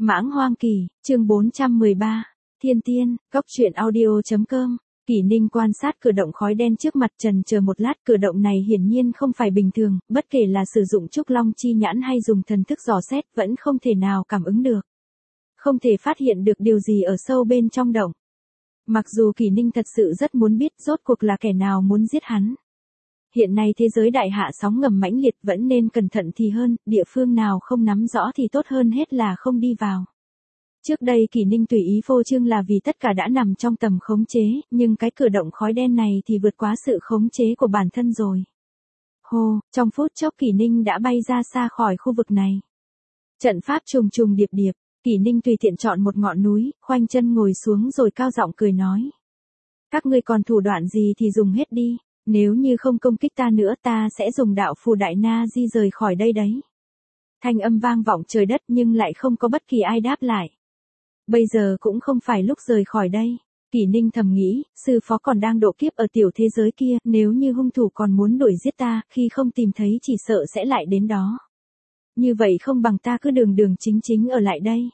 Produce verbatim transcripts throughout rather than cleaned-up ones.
Mãng Hoang Kỳ, chương bốn trăm mười ba, Thiên Tiên, góc truyện audio.com. Kỷ Ninh quan sát cửa động khói đen trước mặt trần chờ một lát, cửa động này hiển nhiên không phải bình thường, bất kể là sử dụng trúc long chi nhãn hay dùng thần thức dò xét vẫn không thể nào cảm ứng được. Không thể phát hiện được điều gì ở sâu bên trong động. Mặc dù Kỷ Ninh thật sự rất muốn biết rốt cuộc là kẻ nào muốn giết hắn. Hiện nay thế giới đại hạ sóng ngầm mãnh liệt, vẫn nên cẩn thận thì hơn, địa phương nào không nắm rõ thì tốt hơn hết là không đi vào. Trước đây Kỷ Ninh tùy ý phô trương là vì tất cả đã nằm trong tầm khống chế, nhưng cái cửa động khói đen này thì vượt quá sự khống chế của bản thân rồi. Hô, trong phút chốc Kỷ Ninh đã bay ra xa khỏi khu vực này. Trận pháp trùng trùng điệp điệp, Kỷ Ninh tùy tiện chọn một ngọn núi, khoanh chân ngồi xuống rồi cao giọng cười nói. Các ngươi còn thủ đoạn gì thì dùng hết đi, nếu như không công kích ta nữa ta sẽ dùng đạo phù đại na di rời khỏi đây đấy. Thanh âm vang vọng trời đất nhưng lại không có bất kỳ ai đáp lại. Bây giờ cũng không phải lúc rời khỏi đây. Kỷ Ninh thầm nghĩ, sư phó còn đang độ kiếp ở tiểu thế giới kia, nếu như hung thủ còn muốn đuổi giết ta, khi không tìm thấy chỉ sợ sẽ lại đến đó. Như vậy không bằng ta cứ đường đường chính chính ở lại đây.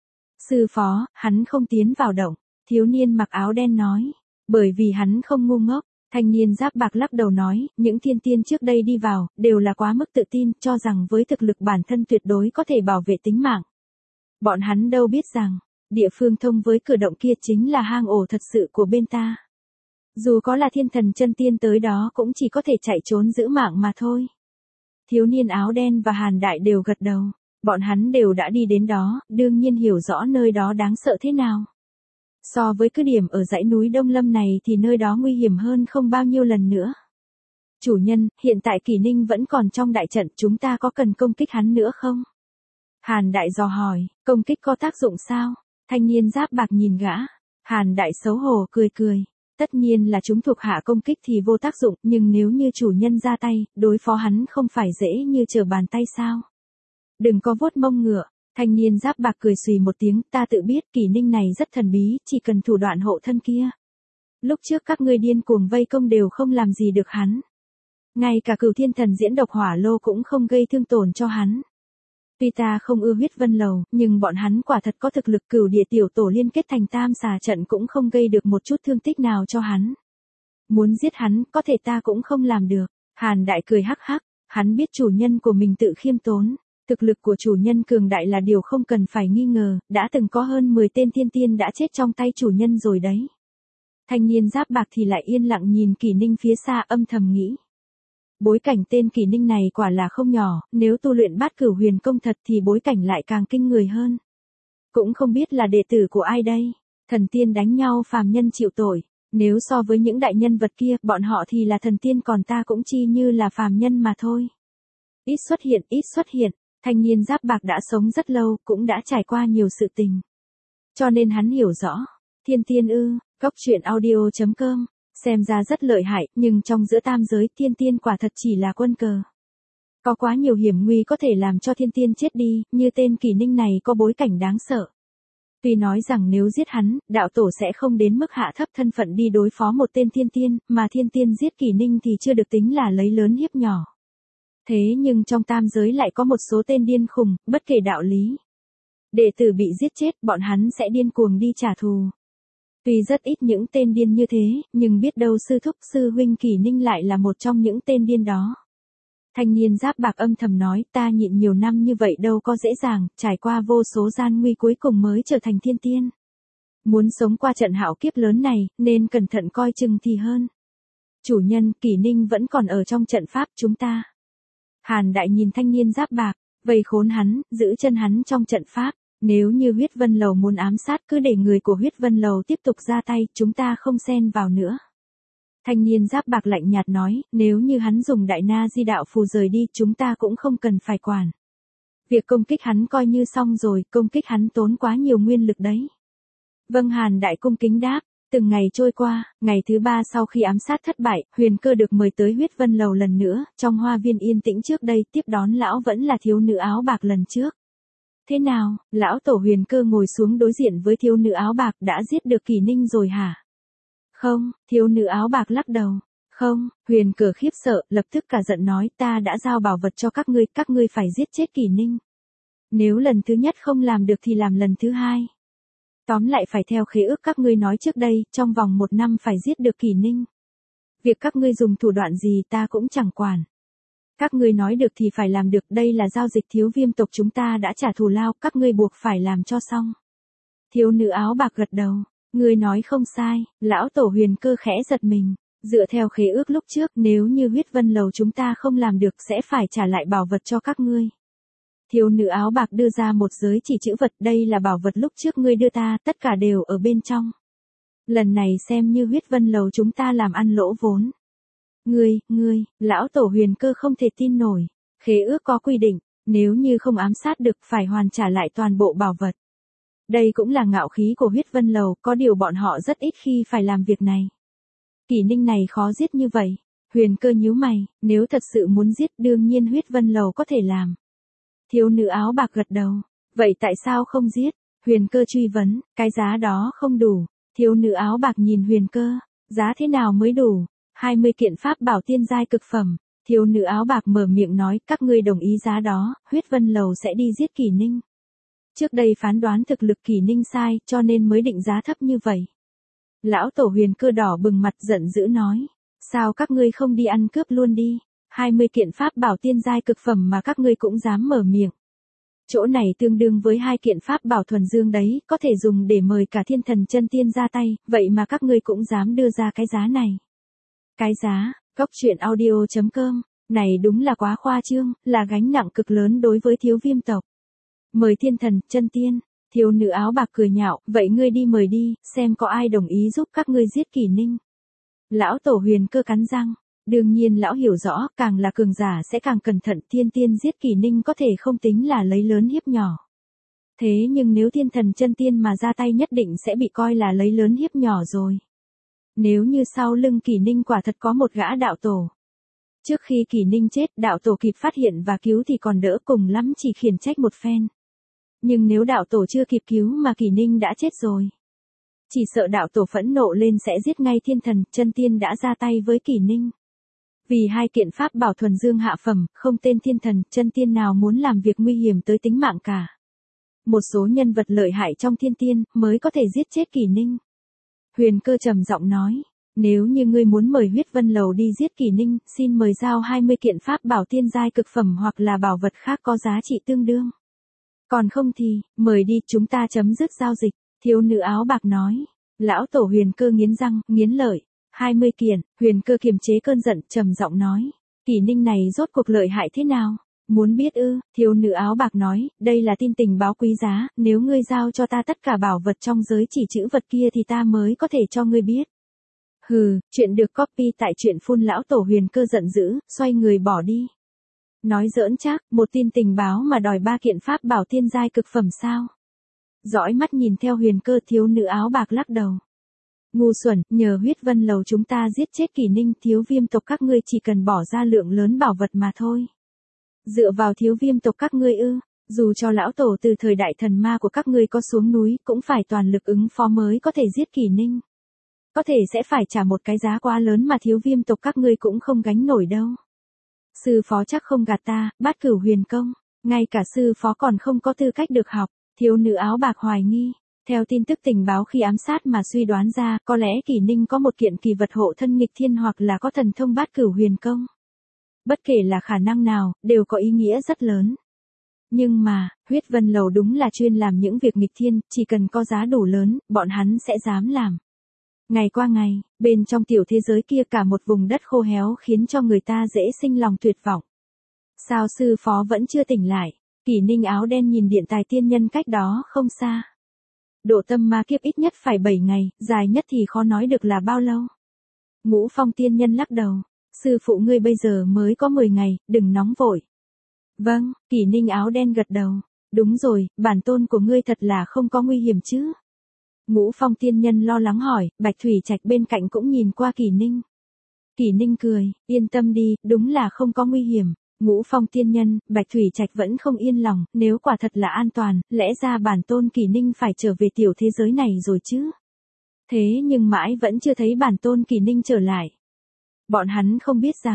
Sư phó, hắn không tiến vào động, thiếu niên mặc áo đen nói, bởi vì hắn không ngu ngốc. Thanh niên giáp bạc lắc đầu nói, những thiên tiên trước đây đi vào, đều là quá mức tự tin, cho rằng với thực lực bản thân tuyệt đối có thể bảo vệ tính mạng. Bọn hắn đâu biết rằng, địa phương thông với cửa động kia chính là hang ổ thật sự của bên ta. Dù có là thiên thần chân tiên tới đó cũng chỉ có thể chạy trốn giữ mạng mà thôi. Thiếu niên áo đen và Hàn Đại đều gật đầu, bọn hắn đều đã đi đến đó, đương nhiên hiểu rõ nơi đó đáng sợ thế nào. So với cứ điểm ở dãy núi Đông Lâm này thì nơi đó nguy hiểm hơn không bao nhiêu lần nữa. Chủ nhân, hiện tại Kỷ Ninh vẫn còn trong đại trận, chúng ta có cần công kích hắn nữa không? Hàn Đại dò hỏi, công kích có tác dụng sao? Thanh niên giáp bạc nhìn gã. Hàn Đại xấu hổ cười cười. Tất nhiên là chúng thuộc hạ công kích thì vô tác dụng, nhưng nếu như chủ nhân ra tay, đối phó hắn không phải dễ như trở bàn tay sao? Đừng có vuốt mông ngựa. Thanh niên giáp bạc cười xùy một tiếng, ta tự biết Kỷ Ninh này rất thần bí, chỉ cần thủ đoạn hộ thân kia. Lúc trước các ngươi điên cuồng vây công đều không làm gì được hắn. Ngay cả Cửu Thiên Thần diễn độc hỏa lô cũng không gây thương tổn cho hắn. Tuy ta không ưa huyết vân lầu, nhưng bọn hắn quả thật có thực lực, Cửu Địa tiểu tổ liên kết thành tam xà trận cũng không gây được một chút thương tích nào cho hắn. Muốn giết hắn, có thể ta cũng không làm được. Hàn Đại cười hắc hắc, hắn biết chủ nhân của mình tự khiêm tốn. Thực lực của chủ nhân cường đại là điều không cần phải nghi ngờ, đã từng có hơn mười tên thiên tiên đã chết trong tay chủ nhân rồi đấy. Thanh niên giáp bạc thì lại yên lặng nhìn Kỷ Ninh phía xa, âm thầm nghĩ. Bối cảnh tên Kỷ Ninh này quả là không nhỏ, nếu tu luyện bát cửu huyền công thật thì bối cảnh lại càng kinh người hơn. Cũng không biết là đệ tử của ai đây, thần tiên đánh nhau phàm nhân chịu tội, nếu so với những đại nhân vật kia, bọn họ thì là thần tiên còn ta cũng chi như là phàm nhân mà thôi. Ít xuất hiện, ít xuất hiện. Thanh niên giáp bạc đã sống rất lâu, cũng đã trải qua nhiều sự tình. Cho nên hắn hiểu rõ. Thiên tiên ư, góc truyện audio.com. Xem ra rất lợi hại, nhưng trong giữa tam giới thiên tiên quả thật chỉ là quân cờ. Có quá nhiều hiểm nguy có thể làm cho thiên tiên chết đi, như tên Kỷ Ninh này có bối cảnh đáng sợ. Tuy nói rằng nếu giết hắn, đạo tổ sẽ không đến mức hạ thấp thân phận đi đối phó một tên thiên tiên, mà thiên tiên giết Kỷ Ninh thì chưa được tính là lấy lớn hiếp nhỏ. Thế nhưng trong tam giới lại có một số tên điên khùng, bất kể đạo lý. Đệ tử bị giết chết, bọn hắn sẽ điên cuồng đi trả thù. Tuy rất ít những tên điên như thế, nhưng biết đâu sư thúc sư huynh Kỷ Ninh lại là một trong những tên điên đó. Thanh niên giáp bạc âm thầm nói, ta nhịn nhiều năm như vậy đâu có dễ dàng, trải qua vô số gian nguy cuối cùng mới trở thành thiên tiên. Muốn sống qua trận hạo kiếp lớn này, nên cẩn thận coi chừng thì hơn. Chủ nhân, Kỷ Ninh vẫn còn ở trong trận pháp chúng ta. Hàn Đại nhìn thanh niên giáp bạc, vây khốn hắn, giữ chân hắn trong trận pháp, nếu như huyết vân lầu muốn ám sát cứ để người của huyết vân lầu tiếp tục ra tay, chúng ta không xen vào nữa. Thanh niên giáp bạc lạnh nhạt nói, nếu như hắn dùng đại na di đạo phù rời đi, chúng ta cũng không cần phải quản. Việc công kích hắn coi như xong rồi, công kích hắn tốn quá nhiều nguyên lực đấy. Vâng, Hàn Đại cung kính đáp. Từng ngày trôi qua, ngày thứ ba sau khi ám sát thất bại, Huyền Cơ được mời tới huyết vân lầu lần nữa, trong hoa viên yên tĩnh trước đây, tiếp đón lão vẫn là thiếu nữ áo bạc lần trước. Thế nào, lão tổ Huyền Cơ ngồi xuống đối diện với thiếu nữ áo bạc, đã giết được Kỷ Ninh rồi hả? Không, thiếu nữ áo bạc lắc đầu. Không, Huyền Cơ khiếp sợ, lập tức cả giận nói, ta đã giao bảo vật cho các ngươi, các ngươi phải giết chết Kỷ Ninh. Nếu lần thứ nhất không làm được thì làm lần thứ hai. Tóm lại phải theo khế ước các ngươi nói trước đây, trong vòng một năm phải giết được Kỷ Ninh. Việc các ngươi dùng thủ đoạn gì ta cũng chẳng quản. Các ngươi nói được thì phải làm được, đây là giao dịch Thiếu Viêm tộc chúng ta đã trả thù lao, các ngươi buộc phải làm cho xong. Thiếu nữ áo bạc gật đầu, ngươi nói không sai, lão tổ Huyền Cơ khẽ giật mình. Dựa theo khế ước lúc trước, nếu như huyết vân lầu chúng ta không làm được sẽ phải trả lại bảo vật cho các ngươi. Thiếu nữ áo bạc đưa ra một giới chỉ chữ vật, đây là bảo vật lúc trước ngươi đưa ta, tất cả đều ở bên trong. Lần này xem như huyết vân lầu chúng ta làm ăn lỗ vốn. Ngươi, ngươi, lão tổ Huyền Cơ không thể tin nổi. Khế ước có quy định, nếu như không ám sát được phải hoàn trả lại toàn bộ bảo vật. Đây cũng là ngạo khí của huyết vân lầu, có điều bọn họ rất ít khi phải làm việc này. Kỷ Ninh này khó giết như vậy. Huyền Cơ nhíu mày, nếu thật sự muốn giết đương nhiên huyết vân lầu có thể làm. Thiếu nữ áo bạc gật đầu, vậy tại sao không giết? Huyền Cơ truy vấn, cái giá đó không đủ. Thiếu nữ áo bạc nhìn Huyền Cơ, giá thế nào mới đủ? hai mươi kiện pháp bảo tiên giai cực phẩm. Thiếu nữ áo bạc mở miệng nói, các ngươi đồng ý giá đó, huyết vân lầu sẽ đi giết Kỷ Ninh. Trước đây phán đoán thực lực Kỷ Ninh sai, cho nên mới định giá thấp như vậy. Lão tổ Huyền Cơ đỏ bừng mặt giận dữ nói, sao các ngươi không đi ăn cướp luôn đi, hai mươi kiện pháp bảo tiên giai cực phẩm mà các ngươi cũng dám mở miệng. Chỗ này tương đương với hai kiện pháp bảo thuần dương đấy, có thể dùng để mời cả thiên thần chân tiên ra tay, vậy mà các ngươi cũng dám đưa ra cái giá này. Cái giá, Cốc Truyện Audio chấm com, này đúng là quá khoa trương, là gánh nặng cực lớn đối với Thiếu Viêm tộc. Mời thiên thần, chân tiên. Thiếu nữ áo bạc cười nhạo, vậy ngươi đi mời đi, xem có ai đồng ý giúp các ngươi giết Kỷ Ninh. Lão tổ Huyền Cơ cắn răng, đương nhiên lão hiểu rõ, càng là cường giả sẽ càng cẩn thận, thiên tiên giết Kỷ Ninh có thể không tính là lấy lớn hiếp nhỏ. Thế nhưng nếu thiên thần chân tiên mà ra tay nhất định sẽ bị coi là lấy lớn hiếp nhỏ rồi. Nếu như sau lưng Kỷ Ninh quả thật có một gã đạo tổ. Trước khi Kỷ Ninh chết, đạo tổ kịp phát hiện và cứu thì còn đỡ, cùng lắm chỉ khiển trách một phen. Nhưng nếu đạo tổ chưa kịp cứu mà Kỷ Ninh đã chết rồi, chỉ sợ đạo tổ phẫn nộ lên sẽ giết ngay thiên thần, chân tiên đã ra tay với Kỷ Ninh. Vì hai kiện pháp bảo thuần dương hạ phẩm, không tên thiên thần, chân tiên nào muốn làm việc nguy hiểm tới tính mạng cả. Một số nhân vật lợi hại trong thiên tiên mới có thể giết chết Kỷ Ninh. Huyền Cơ trầm giọng nói, nếu như ngươi muốn mời huyết vân lầu đi giết Kỷ Ninh, xin mời giao hai mươi kiện pháp bảo tiên giai cực phẩm hoặc là bảo vật khác có giá trị tương đương. Còn không thì, mời đi, chúng ta chấm dứt giao dịch. Thiếu nữ áo bạc nói. Lão tổ Huyền Cơ nghiến răng, nghiến lợi. hai mươi kiện, Huyền Cơ kiềm chế cơn giận, trầm giọng nói. Kỷ Ninh này rốt cuộc lợi hại thế nào? Muốn biết ư? Thiếu nữ áo bạc nói, đây là tin tình báo quý giá, nếu ngươi giao cho ta tất cả bảo vật trong giới chỉ chữ vật kia thì ta mới có thể cho ngươi biết. Hừ, chuyện được copy tại truyện phun. Lão tổ Huyền Cơ giận dữ, xoay người bỏ đi. Nói giỡn chắc, một tin tình báo mà đòi ba kiện pháp bảo tiên giai cực phẩm sao? Dõi mắt nhìn theo Huyền Cơ, thiếu nữ áo bạc lắc đầu. Ngu xuẩn, nhờ huyết vân lầu chúng ta giết chết Kỷ Ninh, Thiếu Viêm tộc các ngươi chỉ cần bỏ ra lượng lớn bảo vật mà thôi. Dựa vào Thiếu Viêm tộc các ngươi ư, dù cho lão tổ từ thời đại thần ma của các ngươi có xuống núi, cũng phải toàn lực ứng phó mới có thể giết Kỷ Ninh. Có thể sẽ phải trả một cái giá quá lớn mà Thiếu Viêm tộc các ngươi cũng không gánh nổi đâu. Sư phó chắc không gạt ta, Bát Cửu Huyền Công, ngay cả sư phó còn không có tư cách được học. Thiếu nữ áo bạc hoài nghi, theo tin tức tình báo khi ám sát mà suy đoán ra, có lẽ Kỷ Ninh có một kiện kỳ vật hộ thân nghịch thiên hoặc là có thần thông Bát Cửu Huyền Công. Bất kể là khả năng nào, đều có ý nghĩa rất lớn. Nhưng mà, huyết vân lầu đúng là chuyên làm những việc nghịch thiên, chỉ cần có giá đủ lớn, bọn hắn sẽ dám làm. Ngày qua ngày, bên trong tiểu thế giới kia cả một vùng đất khô héo khiến cho người ta dễ sinh lòng tuyệt vọng. Sao sư phó vẫn chưa tỉnh lại? Kỷ Ninh áo đen nhìn điện tài tiên nhân cách đó không xa. Độ tâm ma kiếp ít nhất phải bảy ngày, dài nhất thì khó nói được là bao lâu. Ngũ Phong tiên nhân lắc đầu. Sư phụ ngươi bây giờ mới có mười ngày, đừng nóng vội. Vâng, Kỷ Ninh áo đen gật đầu. Đúng rồi, bản tôn của ngươi thật là không có nguy hiểm chứ? Ngũ Phong tiên nhân lo lắng hỏi, Bạch Thủy Trạch bên cạnh cũng nhìn qua Kỷ Ninh. Kỷ Ninh cười, yên tâm đi, đúng là không có nguy hiểm. Ngũ Phong tiên nhân, Bạch Thủy Trạch vẫn không yên lòng, nếu quả thật là an toàn, lẽ ra bản tôn Kỷ Ninh phải trở về tiểu thế giới này rồi chứ. Thế nhưng mãi vẫn chưa thấy bản tôn Kỷ Ninh trở lại. Bọn hắn không biết rằng,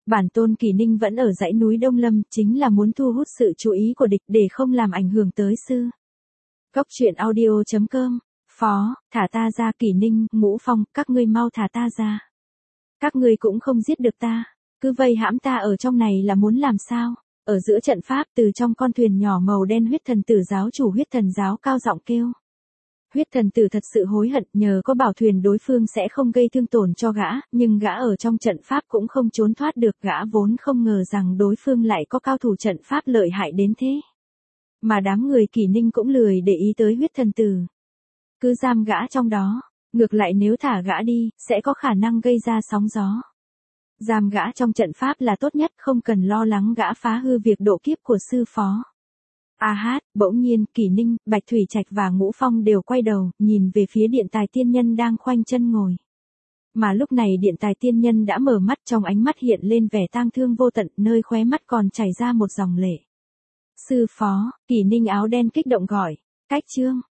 Bản tôn Kỷ Ninh vẫn ở dãy núi Đông Lâm, chính là muốn thu hút sự chú ý của địch để không làm ảnh hưởng tới sư. Cốc truyện audio chấm com. Phó, thả ta ra. Kỷ Ninh, Ngũ Phong, các ngươi mau thả ta ra. Các ngươi cũng không giết được ta, cứ vây hãm ta ở trong này là muốn làm sao? Ở giữa trận pháp, từ trong con thuyền nhỏ màu đen huyết thần tử giáo chủ huyết thần giáo cao giọng kêu. Huyết thần tử thật sự hối hận, nhờ có bảo thuyền đối phương sẽ không gây thương tổn cho gã, nhưng gã ở trong trận pháp cũng không trốn thoát được, gã vốn không ngờ rằng đối phương lại có cao thủ trận pháp lợi hại đến thế. Mà đám người Kỷ Ninh cũng lười để ý tới huyết thần tử. Cứ giam gã trong đó, ngược lại nếu thả gã đi, sẽ có khả năng gây ra sóng gió. Giam gã trong trận pháp là tốt nhất, không cần lo lắng gã phá hư việc độ kiếp của sư phó. A hát, bỗng nhiên, Kỷ Ninh, Bạch Thủy Trạch và Ngũ Phong đều quay đầu, nhìn về phía điện tài tiên nhân đang khoanh chân ngồi. Mà lúc này điện tài tiên nhân đã mở mắt, trong ánh mắt hiện lên vẻ tang thương vô tận, nơi khóe mắt còn chảy ra một dòng lệ. Sư phó, Kỷ Ninh áo đen kích động gọi, cách chương.